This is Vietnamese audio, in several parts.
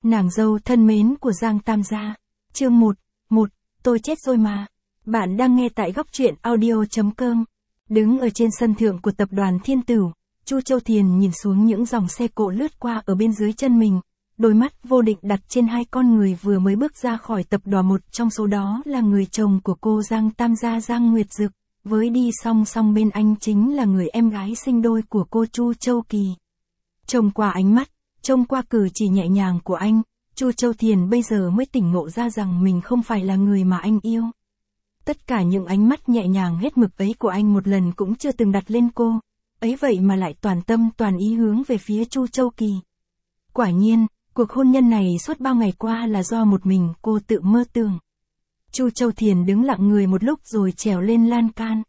Nàng dâu thân mến của Giang Tam Gia. Chương 1. Tôi chết rồi mà. Bạn đang nghe tại góc truyện audio.com. Đứng ở trên sân thượng của tập đoàn Thiên Tửu, Chu Châu Thiền nhìn xuống những dòng xe cộ lướt qua ở bên dưới chân mình. Đôi mắt vô định đặt trên hai con người vừa mới bước ra khỏi tập đoàn, một trong số đó là người chồng của cô Giang Tam Gia, Giang Nguyệt Dực, với đi song song bên anh chính là người em gái sinh đôi của cô, Chu Châu Kỳ. Trông qua ánh mắt, trông qua cử chỉ nhẹ nhàng của anh, Chu Châu Thiền bây giờ mới tỉnh ngộ ra rằng mình không phải là người mà anh yêu. Tất cả những ánh mắt nhẹ nhàng hết mực ấy của anh một lần cũng chưa từng đặt lên cô, ấy vậy mà lại toàn tâm toàn ý hướng về phía Chu Châu Kỳ. Quả nhiên, cuộc hôn nhân này suốt bao ngày qua là do một mình cô tự mơ tưởng. Chu Châu Thiền đứng lặng người một lúc rồi trèo lên lan can.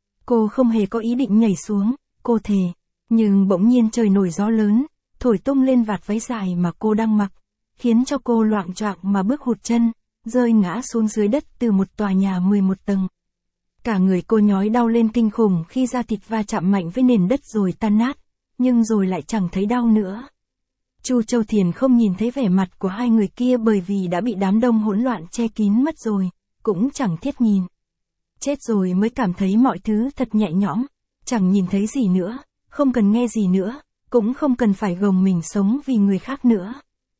Cô không hề có ý định nhảy xuống, cô thề, nhưng bỗng nhiên trời nổi gió lớn, thổi tung lên vạt váy dài mà cô đang mặc, khiến cho cô loạng choạng mà bước hụt chân, rơi ngã xuống dưới đất từ một tòa nhà 11 tầng. Cả người cô nhói đau lên kinh khủng khi da thịt va chạm mạnh với nền đất rồi tan nát, nhưng rồi lại chẳng thấy đau nữa. Chu Châu Thiền không nhìn thấy vẻ mặt của hai người kia bởi vì đã bị đám đông hỗn loạn che kín mất rồi, cũng chẳng thiết nhìn. Chết rồi mới cảm thấy mọi thứ thật nhẹ nhõm, chẳng nhìn thấy gì nữa, không cần nghe gì nữa, cũng không cần phải gồng mình sống vì người khác nữa.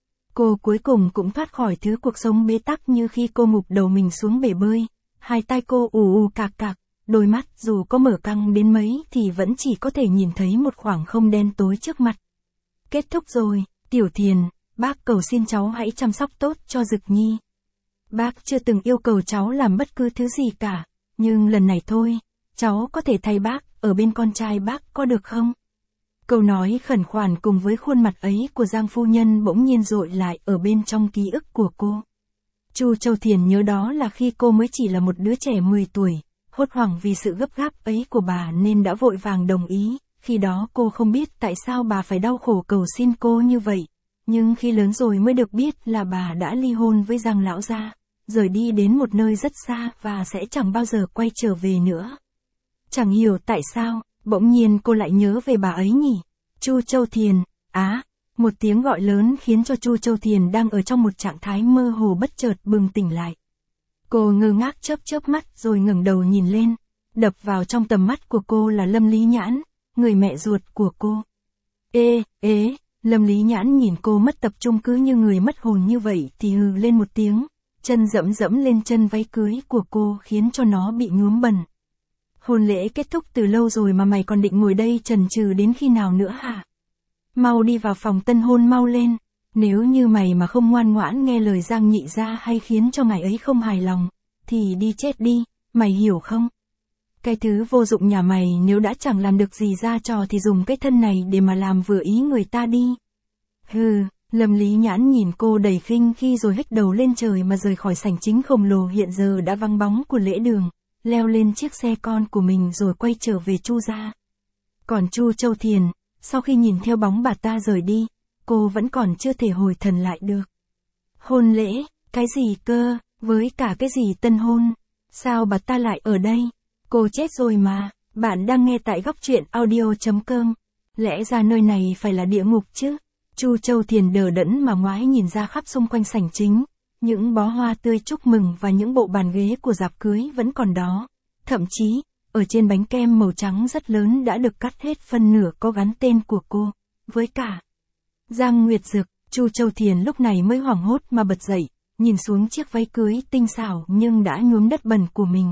Cô cuối cùng cũng thoát khỏi thứ cuộc sống bế tắc như khi cô ngụp đầu mình xuống bể bơi, hai tai cô ù ù cạc cạc, đôi mắt dù có mở căng đến mấy thì vẫn chỉ có thể nhìn thấy một khoảng không đen tối trước mặt. Kết thúc rồi, Tiểu Thiền, bác cầu xin cháu hãy chăm sóc tốt cho Dực Nhi. Bác chưa từng yêu cầu cháu làm bất cứ thứ gì cả, nhưng lần này thôi, cháu có thể thay bác, ở bên con trai bác có được không? Câu nói khẩn khoản cùng với khuôn mặt ấy của Giang phu nhân bỗng nhiên dội lại ở bên trong ký ức của cô. Chu Châu Thiền nhớ đó là khi cô mới chỉ là một đứa trẻ 10 tuổi, hốt hoảng vì sự gấp gáp ấy của bà nên đã vội vàng đồng ý, khi đó cô không biết tại sao bà phải đau khổ cầu xin cô như vậy, nhưng khi lớn rồi mới được biết là bà đã ly hôn với Giang lão gia, rời đi đến một nơi rất xa và sẽ chẳng bao giờ quay trở về nữa. Chẳng hiểu tại sao, bỗng nhiên cô lại nhớ về bà ấy nhỉ. Chu Châu Thiền, một tiếng gọi lớn khiến cho Chu Châu Thiền đang ở trong một trạng thái mơ hồ bất chợt bừng tỉnh lại. Cô ngơ ngác chớp mắt rồi ngẩng đầu nhìn lên, đập vào trong tầm mắt của cô là Lâm Lý Nhãn, người mẹ ruột của cô. Lâm Lý Nhãn nhìn cô mất tập trung cứ như người mất hồn như vậy thì hừ lên một tiếng, chân dẫm lên chân váy cưới của cô khiến cho nó bị nhuốm bẩn. Hôn lễ kết thúc từ lâu rồi mà mày còn định ngồi đây chần chừ đến khi nào nữa hả? Mau đi vào phòng tân hôn mau lên, nếu như mày mà không ngoan ngoãn nghe lời Giang nhị gia hay khiến cho ngài ấy không hài lòng, thì đi chết đi, mày hiểu không? Cái thứ vô dụng nhà mày nếu đã chẳng làm được gì ra trò thì dùng cái thân này để mà làm vừa ý người ta đi. Hừ, Lâm Lý Nhãn nhìn cô đầy khinh khi rồi hất đầu lên trời mà rời khỏi sảnh chính khổng lồ hiện giờ đã vắng bóng của lễ đường, leo lên chiếc xe con của mình rồi quay trở về Chu gia. Còn Chu Châu Thiền, sau khi nhìn theo bóng bà ta rời đi, cô vẫn còn chưa thể hồi thần lại được. Hôn lễ, cái gì cơ, với cả cái gì tân hôn, sao bà ta lại ở đây? Cô chết rồi mà, bạn đang nghe tại góc truyện audio.com. Lẽ ra nơi này phải là địa ngục chứ? Chu Châu Thiền đờ đẫn mà ngoái nhìn ra khắp xung quanh sảnh chính, những bó hoa tươi chúc mừng và những bộ bàn ghế của rạp cưới vẫn còn đó. Thậm chí, ở trên bánh kem màu trắng rất lớn đã được cắt hết phân nửa có gắn tên của cô, với cả Giang Nguyệt Dực. Chu Châu Thiền lúc này mới hoảng hốt mà bật dậy, nhìn xuống chiếc váy cưới tinh xảo nhưng đã nhuốm đất bẩn của mình.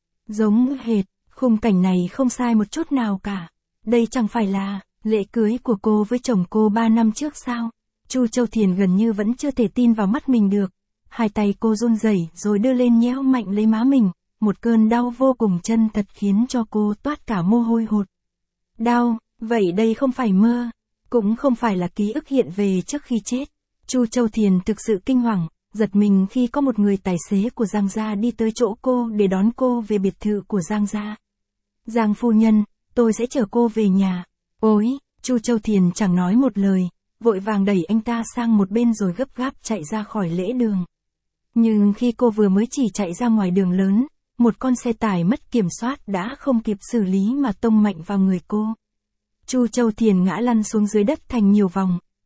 Giống hệt, khung cảnh này không sai một chút nào cả. Đây chẳng phải là lễ cưới của cô với chồng cô 3 năm trước sao? Chu Châu Thiền gần như vẫn chưa thể tin vào mắt mình được. Hai tay cô run rẩy rồi đưa lên nhéo mạnh lấy má mình, một cơn đau vô cùng chân thật khiến cho cô toát cả mồ hôi hột. Đau, vậy đây không phải mơ, cũng không phải là ký ức hiện về trước khi chết. Chu Châu Thiền thực sự kinh hoàng, giật mình khi có một người tài xế của Giang gia đi tới chỗ cô để đón cô về biệt thự của Giang gia. Giang phu nhân, tôi sẽ chở cô về nhà. Ôi, Chu Châu Thiền chẳng nói một lời, vội vàng đẩy anh ta sang một bên rồi gấp gáp chạy ra khỏi lễ đường. Nhưng khi cô vừa mới chỉ chạy ra ngoài đường lớn, một con xe tải mất kiểm soát đã không kịp xử lý mà tông mạnh vào người cô. Chu Châu Thiền ngã lăn xuống dưới đất thành nhiều vòng,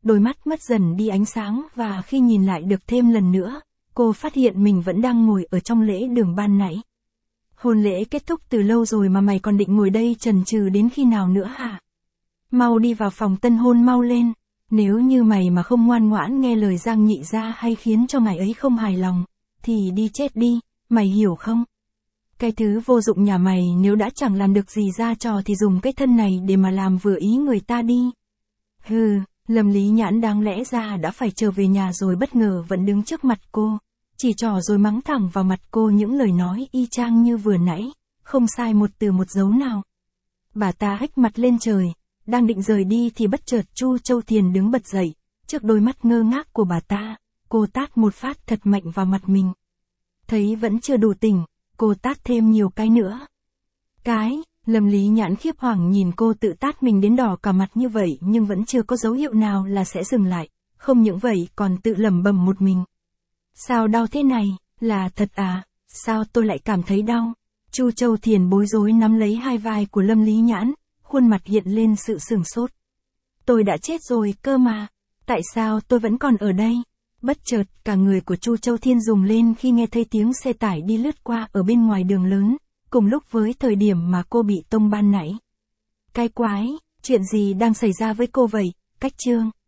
đôi mắt mất dần đi ánh sáng và khi nhìn lại được thêm lần nữa, cô phát hiện mình vẫn đang ngồi ở trong lễ đường ban nãy. Hôn lễ kết thúc từ lâu rồi mà mày còn định ngồi đây chần chừ đến khi nào nữa hả? Mau đi vào phòng tân hôn mau lên, nếu như mày mà không ngoan ngoãn nghe lời Giang nhị gia hay khiến cho ngài ấy không hài lòng, thì đi chết đi, mày hiểu không? Cái thứ vô dụng nhà mày nếu đã chẳng làm được gì ra trò thì dùng cái thân này để mà làm vừa ý người ta đi. Hừ, Lâm Lý Nhãn đáng lẽ ra đã phải trở về nhà rồi bất ngờ vẫn đứng trước mặt cô, chỉ trỏ rồi mắng thẳng vào mặt cô những lời nói y chang như vừa nãy, không sai một từ một dấu nào. Bà ta hếch mặt lên trời, đang định rời đi thì bất chợt Chu Châu Thiền đứng bật dậy, trước đôi mắt ngơ ngác của bà ta, cô tát một phát thật mạnh vào mặt mình. Thấy vẫn chưa đủ tỉnh, cô tát thêm nhiều cái nữa. Lâm Lý Nhãn khiếp hoảng nhìn cô tự tát mình đến đỏ cả mặt như vậy nhưng vẫn chưa có dấu hiệu nào là sẽ dừng lại, không những vậy còn tự lẩm bẩm một mình. Sao đau thế này, là thật à, sao tôi lại cảm thấy đau? Chu Châu Thiền bối rối nắm lấy hai vai của Lâm Lý Nhãn, khuôn mặt hiện lên sự sửng sốt. Tôi đã chết rồi cơ mà, tại sao tôi vẫn còn ở đây? Bất chợt cả người của Chu Châu Thiên rùng lên khi nghe thấy tiếng xe tải đi lướt qua ở bên ngoài đường lớn, cùng lúc với thời điểm mà cô bị tông ban nãy. Cái quái, chuyện gì đang xảy ra với cô vậy? Cách chương